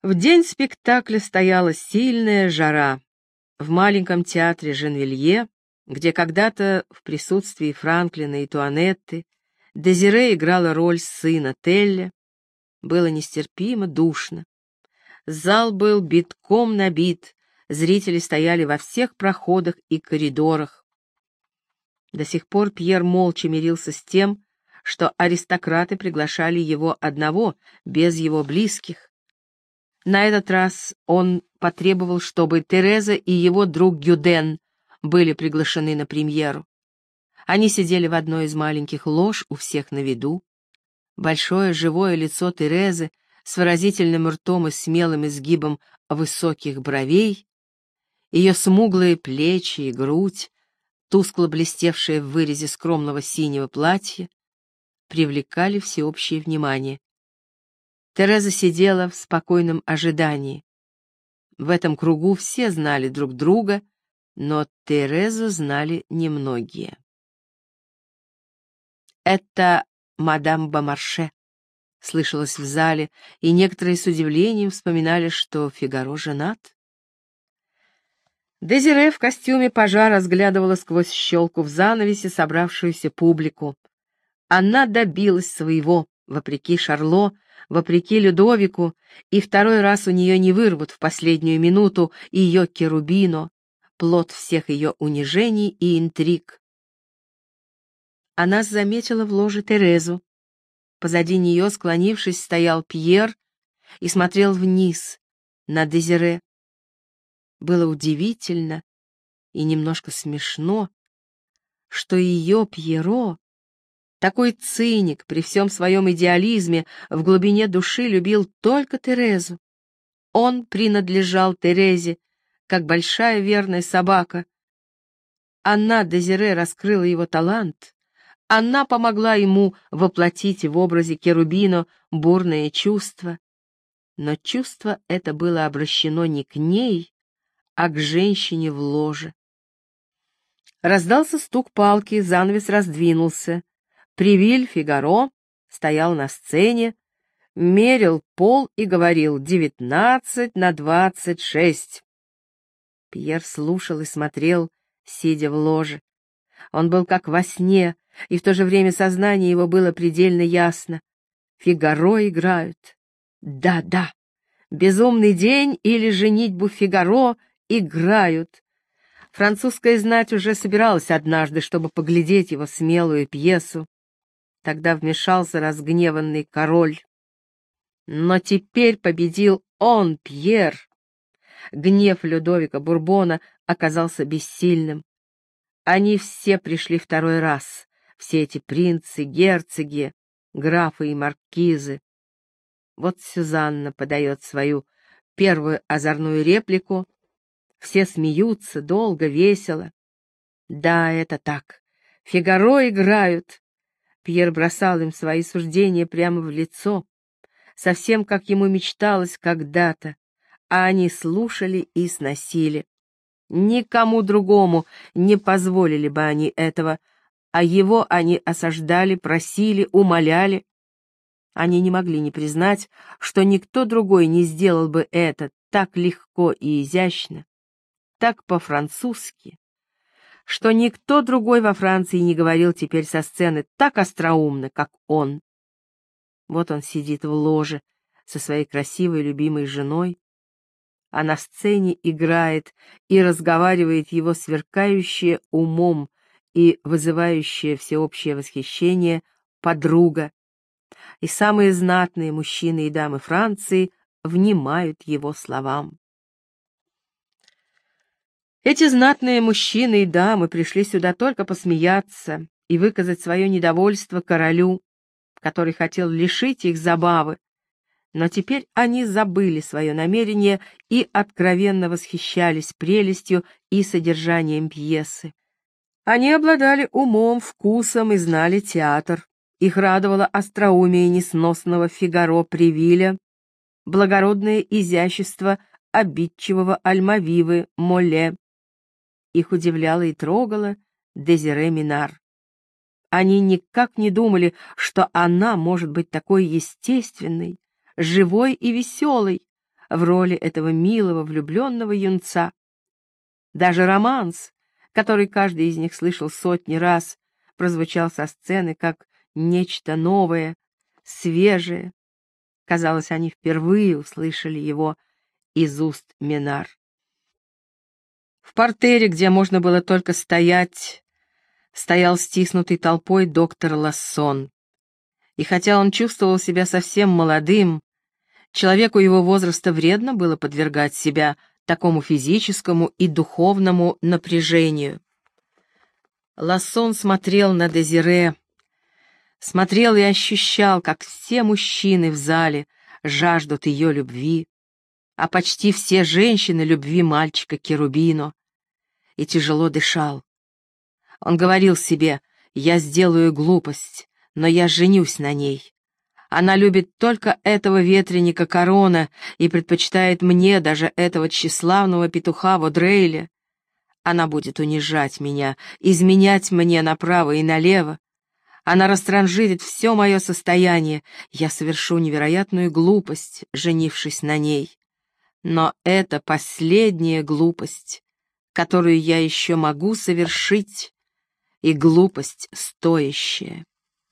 В день спектакля стояла сильная жара. В маленьком театре Женвилье, где когда-то в присутствии Франклина и Туанетты Дезире играла роль сына Телля, было нестерпимо душно. Зал был битком набит, зрители стояли во всех проходах и коридорах. До сих пор Пьер молча мирился с тем, что аристократы приглашали его одного, без его близких. На этот раз он потребовал, чтобы Тереза и его друг Гюден были приглашены на премьеру. Они сидели в одной из маленьких лож у всех на виду. Большое живое лицо Терезы с выразительным ртом и смелым изгибом высоких бровей, ее смуглые плечи и грудь, тускло блестевшие в вырезе скромного синего платья, привлекали всеобщее внимание. Тереза сидела в спокойном ожидании. В этом кругу все знали друг друга, но Терезу знали немногие. «Это мадам Бомарше», — слышалось в зале, и некоторые с удивлением вспоминали, что Фигаро женат. Дезире в костюме пажа разглядывала сквозь щелку в занавесе собравшуюся публику. Она добилась своего, вопреки Шарло, вопреки Людовику, и второй раз у нее не вырвут в последнюю минуту ее Керубино, плод всех ее унижений и интриг. Она заметила в ложе Терезу. Позади нее, склонившись, стоял Пьер и смотрел вниз, на Дезире. Было удивительно и немножко смешно, что ее Пьеро, такой циник, при всем своем идеализме, в глубине души любил только Терезу. Он принадлежал Терезе, как большая верная собака. Она, Дезире, раскрыла его талант. Она помогла ему воплотить в образе Керубино бурное чувство. Но чувство это было обращено не к ней, а к женщине в ложе. Раздался стук палки, занавес раздвинулся. Привиль Фигаро стоял на сцене, мерил пол и говорил 19/26. Пьер слушал и смотрел, сидя в ложе. Он был как во сне, и в то же время сознание его было предельно ясно. Фигаро играют. Да, «Безумный день» или «Женитьбу Фигаро» играют. Французская знать уже собиралась однажды, чтобы поглядеть его смелую пьесу. Тогда вмешался разгневанный король. Но теперь победил он, Пьер. Гнев Людовика Бурбона оказался бессильным. Они все пришли второй раз, все эти принцы, герцоги, графы и маркизы. Вот Сюзанна подает свою первую озорную реплику. Все смеются, долго, весело. Да, это так. Фигаро играют. Пьер бросал им свои суждения прямо в лицо, совсем как ему мечталось когда-то, а они слушали и сносили. Никому другому не позволили бы они этого, а его они осаждали, просили, умоляли. Они не могли не признать, что никто другой не сделал бы это так легко и изящно, так по-французски, что никто другой во Франции не говорил теперь со сцены так остроумно, как он. Вот он сидит в ложе со своей красивой любимой женой, а на сцене играет и разговаривает его сверкающая умом и вызывающая всеобщее восхищение подруга, и самые знатные мужчины и дамы Франции внимают его словам. Эти знатные мужчины и дамы пришли сюда только посмеяться и выказать свое недовольство королю, который хотел лишить их забавы, но теперь они забыли свое намерение и откровенно восхищались прелестью и содержанием пьесы. Они обладали умом, вкусом и знали театр. Их радовало остроумие несносного Фигаро Привиля, благородное изящество обидчивого Альмавивы Моле. Их удивляло и трогало Дезире Минар. Они никак не думали, что она может быть такой естественной, живой и веселой, в роли этого милого влюбленного юнца. Даже романс, который каждый из них слышал сотни раз, прозвучал со сцены как нечто новое, свежее. Казалось, они впервые услышали его из уст Минар. В партере, где можно было только стоять, стоял стиснутый толпой доктор Лассон. И хотя он чувствовал себя совсем молодым, человеку его возраста вредно было подвергать себя такому физическому и духовному напряжению. Лассон смотрел на Дезире, смотрел и ощущал, как все мужчины в зале жаждут ее любви, а почти все женщины любви мальчика Керубино, и тяжело дышал. Он говорил себе: «Я сделаю глупость, но я женюсь на ней. Она любит только этого ветреника Корона и предпочитает мне даже этого тщеславного петуха Водрейля. Она будет унижать меня, изменять мне направо и налево. Она растранжирит все мое состояние. Я совершу невероятную глупость, женившись на ней. Но это последняя глупость, которую я еще могу совершить, и глупость стоящая».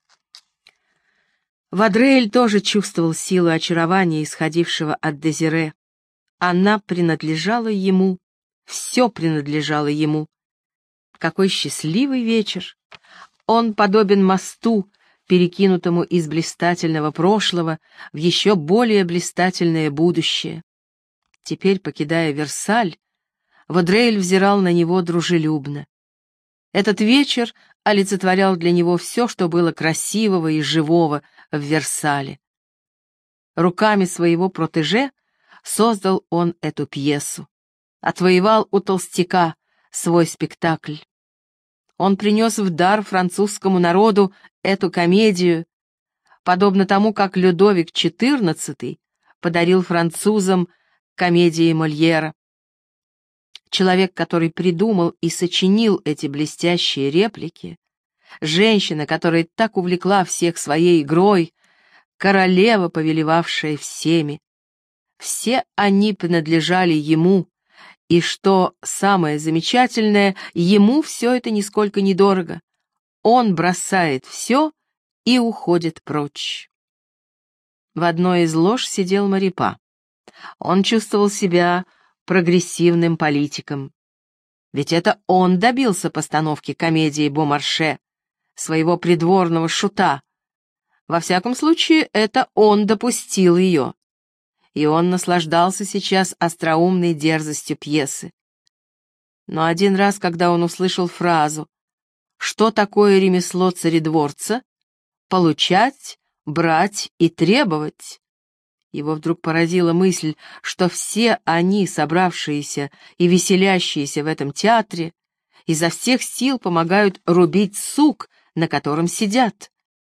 Вадрейль тоже чувствовал силу очарования, исходившего от Дезире. Она принадлежала ему, все принадлежало ему. Какой счастливый вечер! Он подобен мосту, перекинутому из блистательного прошлого в еще более блистательное будущее. Теперь, покидая Версаль, Вадрейль взирал на него дружелюбно. Этот вечер олицетворял для него все, что было красивого и живого в Версале. Руками своего протеже создал он эту пьесу, отвоевал у толстяка свой спектакль. Он принес в дар французскому народу эту комедию, подобно тому, как Людовик XIV подарил французам комедии Мольера. Человек, который придумал и сочинил эти блестящие реплики, женщина, которая так увлекла всех своей игрой, королева, повелевавшая всеми. Все они принадлежали ему, и, что самое замечательное, ему все это нисколько недорого. Он бросает все и уходит прочь. В одной из лож сидел Марипа. Он чувствовал себя прогрессивным политиком. Ведь это он добился постановки комедии Бомарше, своего придворного шута. Во всяком случае, это он допустил ее. И он наслаждался сейчас остроумной дерзостью пьесы. Но один раз, когда он услышал фразу «Что такое ремесло царедворца? Получать, брать и требовать», его вдруг поразила мысль, что все они, собравшиеся и веселящиеся в этом театре, изо всех сил помогают рубить сук, на котором сидят.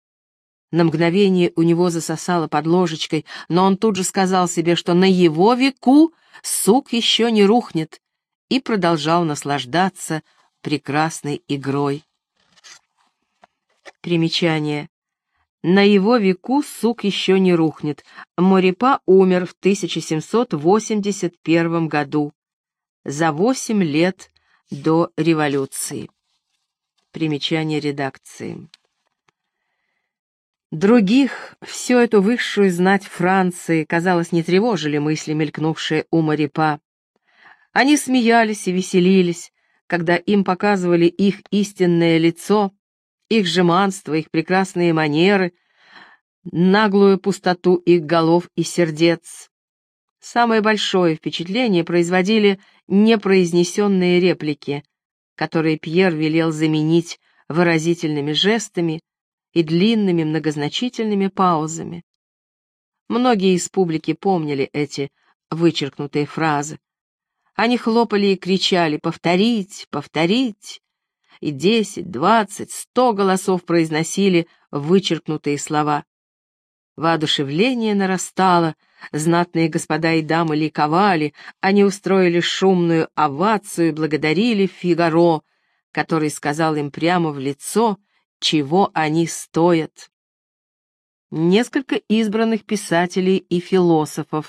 На мгновение у него засосало под ложечкой, но он тут же сказал себе, что на его веку сук еще не рухнет, и продолжал наслаждаться прекрасной игрой. Примечание. На его веку сук еще не рухнет. Марипа умер в 1781 году, за 8 лет до революции. Примечание редакции. Других, всю эту высшую знать Франции, казалось, не тревожили мысли, мелькнувшие у Марипа. Они смеялись и веселились, когда им показывали их истинное лицо, их жеманство, их прекрасные манеры, наглую пустоту их голов и сердец. Самое большое впечатление производили непроизнесенные реплики, которые Пьер велел заменить выразительными жестами и длинными многозначительными паузами. Многие из публики помнили эти вычеркнутые фразы. Они хлопали и кричали «повторить, повторить», и 10, 20, 100 голосов произносили вычеркнутые слова. Воодушевление нарастало, знатные господа и дамы ликовали, они устроили шумную овацию и благодарили Фигаро, который сказал им прямо в лицо, чего они стоят. Несколько избранных писателей и философов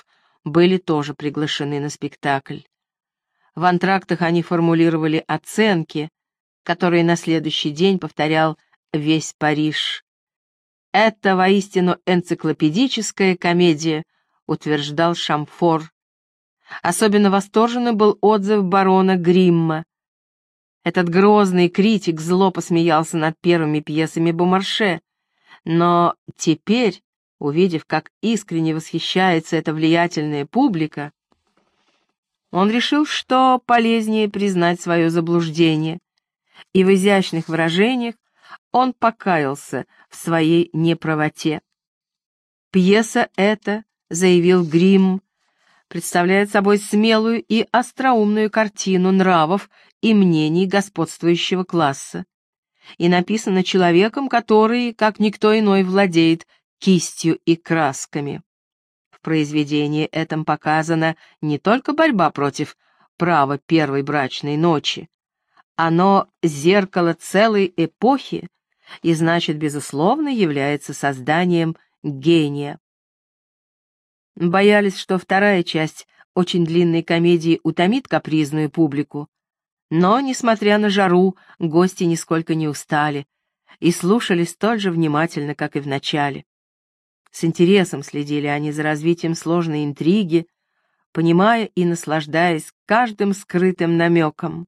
были тоже приглашены на спектакль. В антрактах они формулировали оценки, которые на следующий день повторял весь Париж. «Это воистину энциклопедическая комедия», — утверждал Шамфор. Особенно восторженный был отзыв барона Гримма. Этот грозный критик зло посмеялся над первыми пьесами Бомарше, но теперь, увидев, как искренне восхищается эта влиятельная публика, он решил, что полезнее признать свое заблуждение, и в изящных выражениях он покаялся в своей неправоте. Пьеса эта, заявил Гримм, представляет собой смелую и остроумную картину нравов и мнений господствующего класса и написана человеком, который, как никто иной, владеет кистью и красками. В произведении этом показана не только борьба против права первой брачной ночи, оно зеркало целой эпохи и, значит, безусловно, является созданием гения. Боялись, что вторая часть очень длинной комедии утомит капризную публику, но, несмотря на жару, гости нисколько не устали и слушали столь же внимательно, как и в начале. С интересом следили они за развитием сложной интриги, понимая и наслаждаясь каждым скрытым намеком.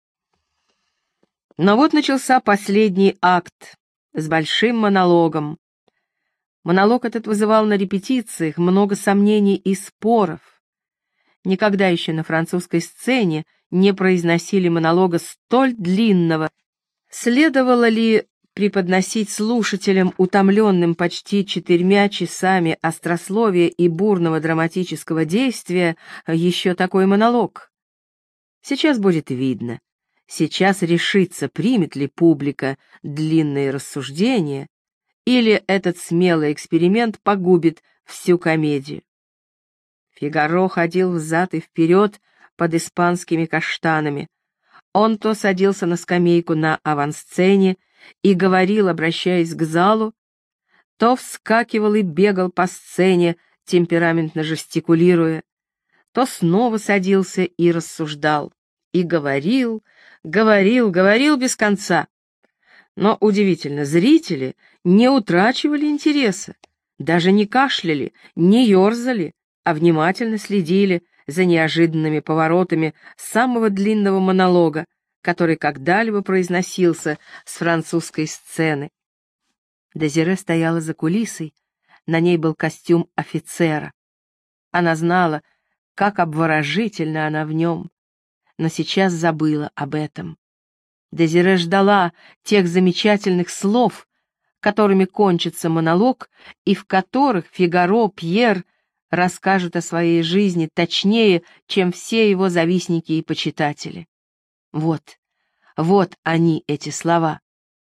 Но вот начался последний акт с большим монологом. Монолог этот вызывал на репетициях много сомнений и споров. Никогда еще на французской сцене не произносили монолога столь длинного. Следовало ли преподносить слушателям, утомленным почти 4 часами острословия и бурного драматического действия, еще такой монолог? Сейчас будет видно. Сейчас решится, примет ли публика длинные рассуждения, или этот смелый эксперимент погубит всю комедию. Фигаро ходил взад и вперед под испанскими каштанами. Он то садился на скамейку на авансцене и говорил, обращаясь к залу, то вскакивал и бегал по сцене, темпераментно жестикулируя, то снова садился и рассуждал, и говорил без конца. Но удивительно, зрители не утрачивали интереса, даже не кашляли, не ерзали, а внимательно следили за неожиданными поворотами самого длинного монолога, который когда-либо произносился с французской сцены. Дезире стояла за кулисой, на ней был костюм офицера. Она знала, как обворожительна она в нем, но сейчас забыла об этом. Дезире ждала тех замечательных слов, которыми кончится монолог, и в которых Фигаро, Пьер расскажут о своей жизни точнее, чем все его завистники и почитатели. Вот они, эти слова.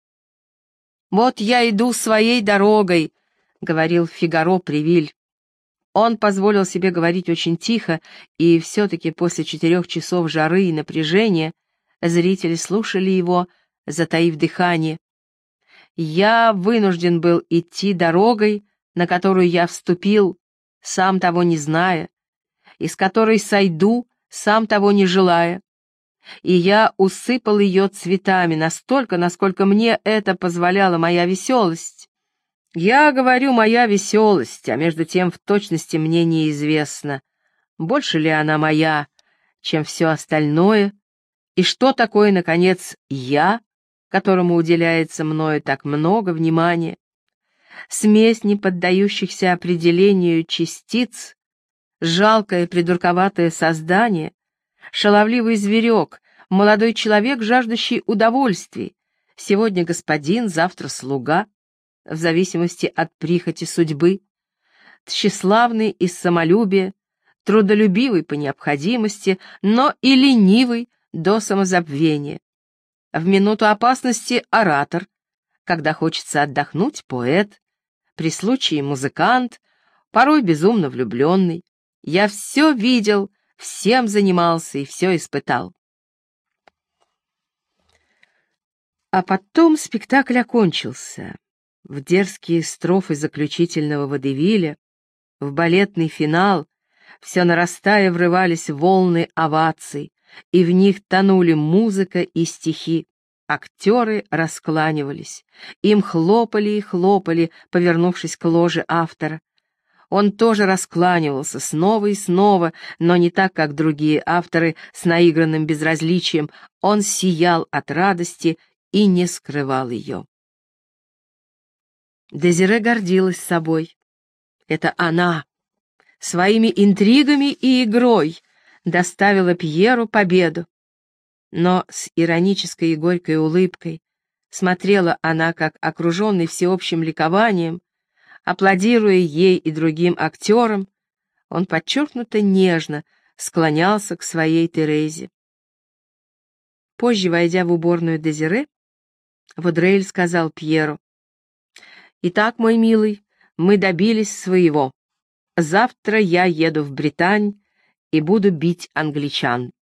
«Вот я иду своей дорогой», — говорил Фигаро Привиль. Он позволил себе говорить очень тихо, и все-таки после 4 часов жары и напряжения зрители слушали его, затаив дыхание. «Я вынужден был идти дорогой, на которую я вступил, сам того не зная, и с которой сойду, сам того не желая. И я усыпал ее цветами настолько, насколько мне это позволяла моя веселость. Я говорю «моя веселость», а между тем в точности мне неизвестно, больше ли она моя, чем все остальное, и что такое, наконец, «я», которому уделяется мною так много внимания. Смесь неподдающихся определению частиц, жалкое придурковатое создание, шаловливый зверек, молодой человек, жаждущий удовольствий, сегодня господин, завтра слуга, в зависимости от прихоти судьбы, тщеславный из самолюбия, трудолюбивый по необходимости, но и ленивый до самозабвения. В минуту опасности оратор, когда хочется отдохнуть поэт, при случае музыкант, порой безумно влюбленный. Я все видел, всем занимался и все испытал. А потом спектакль окончился. В дерзкие строфы заключительного водевиля, в балетный финал, все нарастая врывались волны оваций, и в них тонули музыка и стихи. Актеры раскланивались, им хлопали и хлопали, повернувшись к ложе автора. Он тоже раскланивался снова и снова, но не так, как другие авторы с наигранным безразличием. Он сиял от радости и не скрывал ее. Дезире гордилась собой. Это она своими интригами и игрой доставила Пьеру победу. Но с иронической и горькой улыбкой смотрела она, как окруженный всеобщим ликованием, аплодируя ей и другим актерам, он подчеркнуто нежно склонялся к своей Терезе. Позже, войдя в уборную Дезире, Вадрель сказал Пьеру: «Итак, мой милый, мы добились своего. Завтра я еду в Британь и буду бить англичан».